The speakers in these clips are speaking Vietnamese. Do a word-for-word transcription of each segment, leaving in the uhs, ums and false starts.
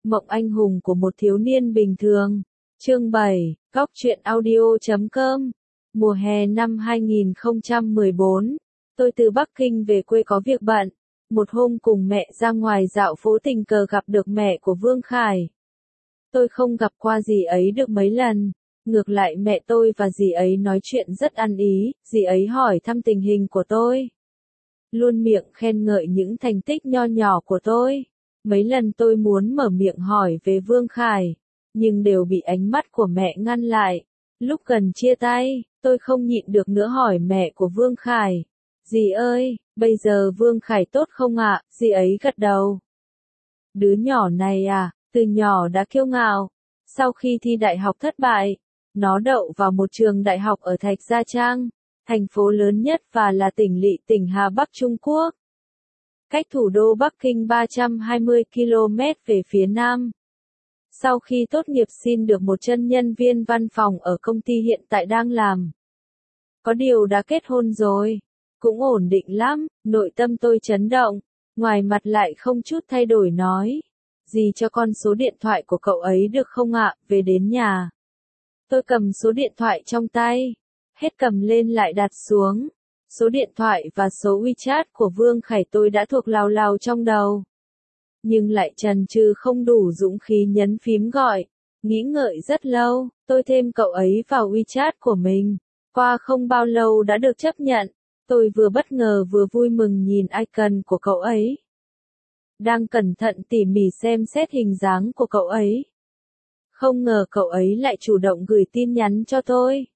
Mộng anh hùng của một thiếu niên bình thường. Chương bảy, Góc truyện audio chấm com. Mùa hè năm hai nghìn không trăm mười bốn, tôi từ Bắc Kinh về quê có việc bận. Một hôm cùng mẹ ra ngoài dạo phố tình cờ gặp được mẹ của Vương Khải. Tôi không gặp qua dì ấy được mấy lần. Ngược lại mẹ tôi và dì ấy nói chuyện rất ăn ý, dì ấy hỏi thăm tình hình của tôi. Luôn miệng khen ngợi những thành tích nho nhỏ của tôi. Mấy lần tôi muốn mở miệng hỏi về Vương Khải, nhưng đều bị ánh mắt của mẹ ngăn lại. Lúc gần chia tay, tôi không nhịn được nữa hỏi mẹ của Vương Khải. Dì ơi, bây giờ Vương Khải tốt không ạ? Dì ấy gật đầu. Đứa nhỏ này à, từ nhỏ đã kiêu ngạo. Sau khi thi đại học thất bại, nó đậu vào một trường đại học ở Thạch Gia Trang, thành phố lớn nhất và là tỉnh lỵ tỉnh Hà Bắc Trung Quốc. Cách thủ đô Bắc Kinh ba trăm hai mươi ki lô mét về phía nam. Sau khi tốt nghiệp xin được một chân nhân viên văn phòng ở công ty hiện tại đang làm. Có điều đã kết hôn rồi, cũng ổn định lắm, nội tâm tôi chấn động, ngoài mặt lại không chút thay đổi nói. Dì cho con số điện thoại của cậu ấy được không ạ, về đến nhà. Tôi cầm số điện thoại trong tay, hết cầm lên lại đặt xuống. Số điện thoại và số WeChat của Vương Khải tôi đã thuộc lào lào trong đầu. Nhưng lại chần chừ không đủ dũng khí nhấn phím gọi. Nghĩ ngợi rất lâu, tôi thêm cậu ấy vào WeChat của mình. Qua không bao lâu đã được chấp nhận. Tôi vừa bất ngờ vừa vui mừng nhìn icon của cậu ấy. Đang cẩn thận tỉ mỉ xem xét hình dáng của cậu ấy. Không ngờ cậu ấy lại chủ động gửi tin nhắn cho tôi.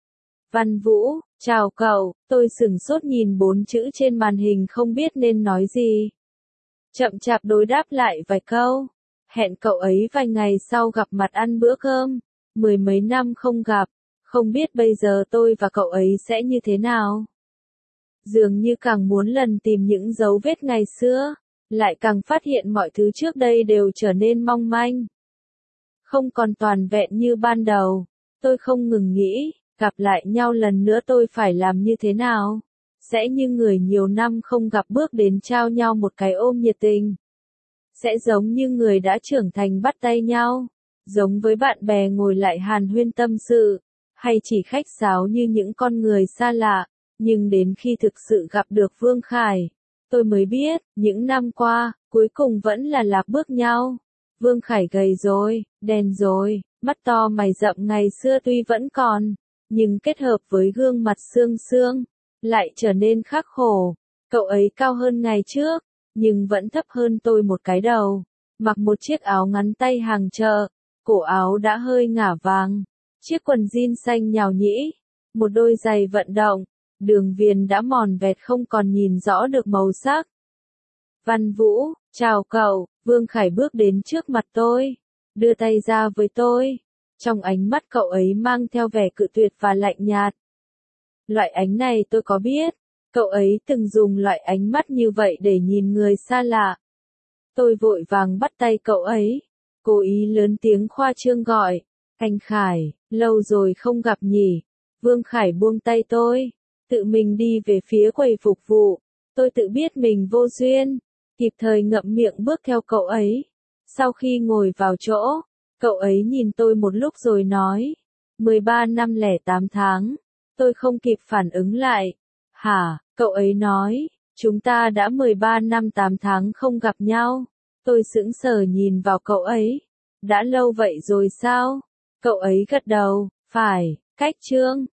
Văn Vũ, chào cậu, tôi sửng sốt nhìn bốn chữ trên màn hình không biết nên nói gì. Chậm chạp đối đáp lại vài câu. Hẹn cậu ấy vài ngày sau gặp mặt ăn bữa cơm. Mười mấy năm không gặp, không biết bây giờ tôi và cậu ấy sẽ như thế nào. Dường như càng muốn lần tìm những dấu vết ngày xưa, lại càng phát hiện mọi thứ trước đây đều trở nên mong manh. Không còn toàn vẹn như ban đầu. Tôi không ngừng nghĩ, gặp lại nhau lần nữa tôi phải làm như thế nào? Sẽ như người nhiều năm không gặp bước đến trao nhau một cái ôm nhiệt tình. Sẽ giống như người đã trưởng thành bắt tay nhau. Giống với bạn bè ngồi lại hàn huyên tâm sự. Hay chỉ khách sáo như những con người xa lạ. Nhưng đến khi thực sự gặp được Vương Khải, tôi mới biết, những năm qua, cuối cùng vẫn là lạc bước nhau. Vương Khải gầy rồi, đen rồi, mắt to mày rậm ngày xưa tuy vẫn còn, nhưng kết hợp với gương mặt xương xương, lại trở nên khắc khổ. Cậu ấy cao hơn ngày trước, nhưng vẫn thấp hơn tôi một cái đầu. Mặc một chiếc áo ngắn tay hàng chợ, cổ áo đã hơi ngả vàng, chiếc quần jean xanh nhào nhĩ, một đôi giày vận động, đường viền đã mòn vẹt không còn nhìn rõ được màu sắc. Văn Vũ, chào cậu. Vương Khải bước đến trước mặt tôi, đưa tay ra với tôi. Trong ánh mắt cậu ấy mang theo vẻ cự tuyệt và lạnh nhạt. Loại ánh này tôi có biết, cậu ấy từng dùng loại ánh mắt như vậy để nhìn người xa lạ. Tôi vội vàng bắt tay cậu ấy, cố ý lớn tiếng khoa trương gọi, anh Khải, lâu rồi không gặp nhỉ. Vương Khải buông tay tôi, tự mình đi về phía quầy phục vụ. Tôi tự biết mình vô duyên, kịp thời ngậm miệng bước theo cậu ấy. Sau khi ngồi vào chỗ, cậu ấy nhìn tôi một lúc rồi nói, mười ba năm lẻ tám tháng. Tôi không kịp phản ứng lại. Hả, cậu ấy nói, chúng ta đã mười ba năm tám tháng không gặp nhau. Tôi sững sờ nhìn vào cậu ấy. Đã lâu vậy rồi sao? Cậu ấy gật đầu, phải, cách chương.